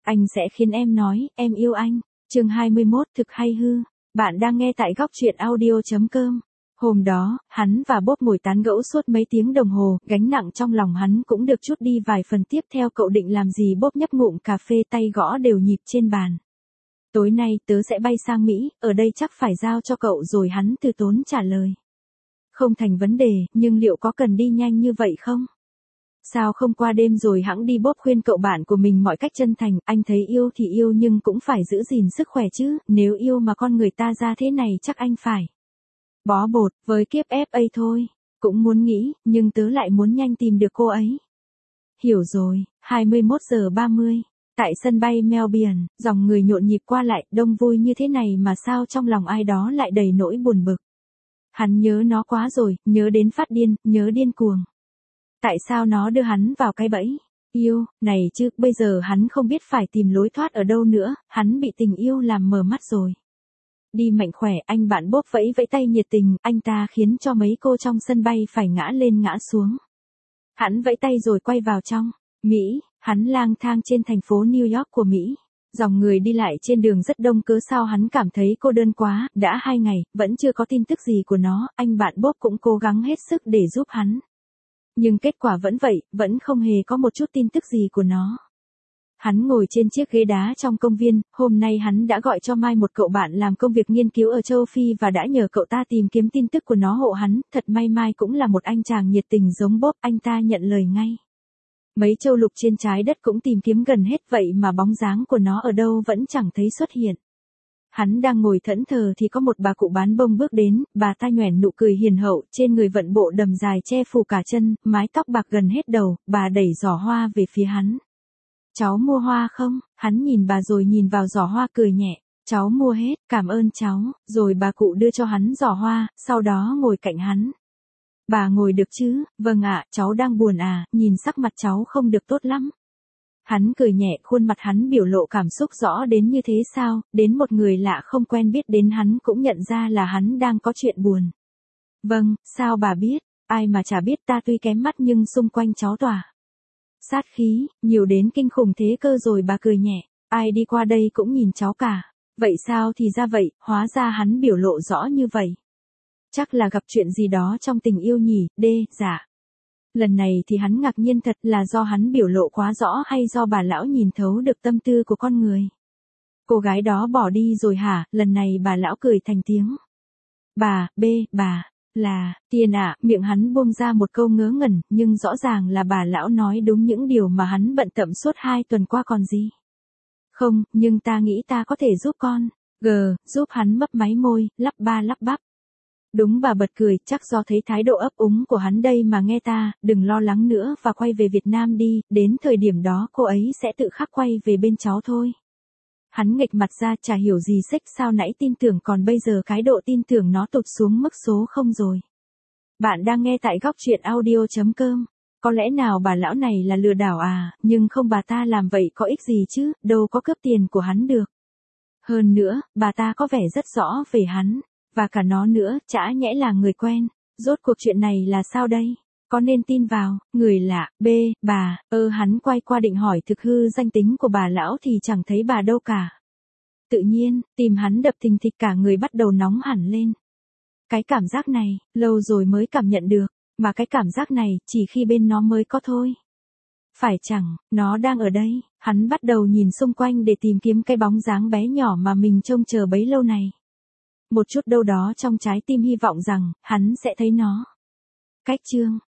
Anh sẽ khiến em nói, em yêu anh. Chương 21, thực hay hư. Bạn đang nghe tại góc truyện audio.com. Hôm đó, hắn và Bob ngồi tán gẫu suốt mấy tiếng đồng hồ, gánh nặng trong lòng hắn cũng được chút đi vài phần. Tiếp theo cậu định làm gì? Bob nhấp ngụm cà phê, tay gõ đều nhịp trên bàn. Tối nay tớ sẽ bay sang Mỹ, ở đây chắc phải giao cho cậu rồi, hắn từ tốn trả lời. Không thành vấn đề, nhưng liệu có cần đi nhanh như vậy không? Sao không qua đêm rồi hẵng đi? Bob khuyên cậu bạn của mình mọi cách chân thành. Anh thấy yêu thì yêu nhưng cũng phải giữ gìn sức khỏe chứ, nếu yêu mà con người ta ra thế này chắc anh phải bó bột với kiếp FA thôi. Cũng muốn nghĩ, nhưng tớ lại muốn nhanh tìm được cô ấy. Hiểu rồi. 21:30. Tại sân bay Melbourne, dòng người nhộn nhịp qua lại, đông vui như thế này mà sao trong lòng ai đó lại đầy nỗi buồn bực. Hắn nhớ nó quá rồi, nhớ đến phát điên, nhớ điên cuồng. Tại sao nó đưa hắn vào cái bẫy yêu này chứ? Bây giờ hắn không biết phải tìm lối thoát ở đâu nữa, hắn bị tình yêu làm mờ mắt rồi. Đi mạnh khỏe, anh bạn Bob vẫy vẫy tay nhiệt tình, anh ta khiến cho mấy cô trong sân bay phải ngã lên ngã xuống. Hắn vẫy tay rồi quay vào trong Mỹ. Hắn lang thang trên thành phố New York của Mỹ. Dòng người đi lại trên đường rất đông, cớ sao hắn cảm thấy cô đơn quá. Đã 2 ngày, vẫn chưa có tin tức gì của nó. Anh bạn Bob cũng cố gắng hết sức để giúp hắn. Nhưng kết quả vẫn vậy, vẫn không hề có một chút tin tức gì của nó. Hắn ngồi trên chiếc ghế đá trong công viên. Hôm nay hắn đã gọi cho Mai, một cậu bạn làm công việc nghiên cứu ở châu Phi, và đã nhờ cậu ta tìm kiếm tin tức của nó hộ hắn. Thật may Mai cũng là một anh chàng nhiệt tình giống Bob, anh ta nhận lời ngay. Mấy châu lục trên trái đất cũng tìm kiếm gần hết, vậy mà bóng dáng của nó ở đâu vẫn chẳng thấy xuất hiện. Hắn đang ngồi thẫn thờ thì có một bà cụ bán bông bước đến. Bà ta nhoẻn nụ cười hiền hậu, trên người vận bộ đầm dài che phủ cả chân, mái tóc bạc gần hết đầu. Bà đẩy giỏ hoa về phía hắn. Cháu mua hoa không? Hắn nhìn bà rồi nhìn vào giỏ hoa cười nhẹ. Cháu mua hết, cảm ơn cháu. Rồi bà cụ đưa cho hắn giỏ hoa, sau đó ngồi cạnh hắn. Bà ngồi được chứ? Vâng ạ, cháu đang buồn à, nhìn sắc mặt cháu không được tốt lắm. Hắn cười nhẹ, khuôn mặt hắn biểu lộ cảm xúc rõ đến như thế sao? Đến một người lạ không quen biết đến hắn cũng nhận ra là hắn đang có chuyện buồn. Vâng, sao bà biết? Ai mà chả biết, ta tuy kém mắt nhưng xung quanh cháu tỏa sát khí, nhiều đến kinh khủng thế cơ. Rồi bà cười nhẹ, ai đi qua đây cũng nhìn cháu cả. Vậy sao? Thì ra vậy, hóa ra hắn biểu lộ rõ như vậy. Chắc là gặp chuyện gì đó trong tình yêu nhỉ? Dạ. Lần này thì hắn ngạc nhiên thật, là do hắn biểu lộ quá rõ hay do bà lão nhìn thấu được tâm tư của con người? Cô gái đó bỏ đi rồi hả? Lần này bà lão cười thành tiếng. Bà là Tiền ạ. Miệng hắn buông ra một câu ngớ ngẩn, nhưng rõ ràng là bà lão nói đúng những điều mà hắn bận tâm suốt 2 tuần qua còn gì. Không, nhưng ta nghĩ ta có thể giúp con. Giúp hắn mấp máy môi, lắp ba lắp bắp. Đúng, bà bật cười, chắc do thấy thái độ ấp úng của hắn đây mà. Nghe ta, đừng lo lắng nữa và quay về Việt Nam đi, đến thời điểm đó cô ấy sẽ tự khắc quay về bên cháu thôi. Hắn nghệch mặt ra, chả hiểu gì xích, sao nãy tin tưởng còn bây giờ cái độ tin tưởng nó tụt xuống mức số 0 rồi. Bạn đang nghe tại góc truyện audio.com. Có lẽ nào bà lão này là lừa đảo à? Nhưng không, bà ta làm vậy có ích gì chứ, đâu có cướp tiền của hắn được. Hơn nữa, bà ta có vẻ rất rõ về hắn. Và cả nó nữa, chả nhẽ là người quen. Rốt cuộc chuyện này là sao đây? Có nên tin vào người lạ? Hắn quay qua định hỏi thực hư danh tính của bà lão thì chẳng thấy bà đâu cả. Tự nhiên, tim hắn đập thình thịch, cả người bắt đầu nóng hẳn lên. Cái cảm giác này, lâu rồi mới cảm nhận được, mà cái cảm giác này, chỉ khi bên nó mới có thôi. Phải chẳng, nó đang ở đây? Hắn bắt đầu nhìn xung quanh để tìm kiếm cái bóng dáng bé nhỏ mà mình trông chờ bấy lâu này. Một chút đâu đó trong trái tim hy vọng rằng, hắn sẽ thấy nó. Cách chương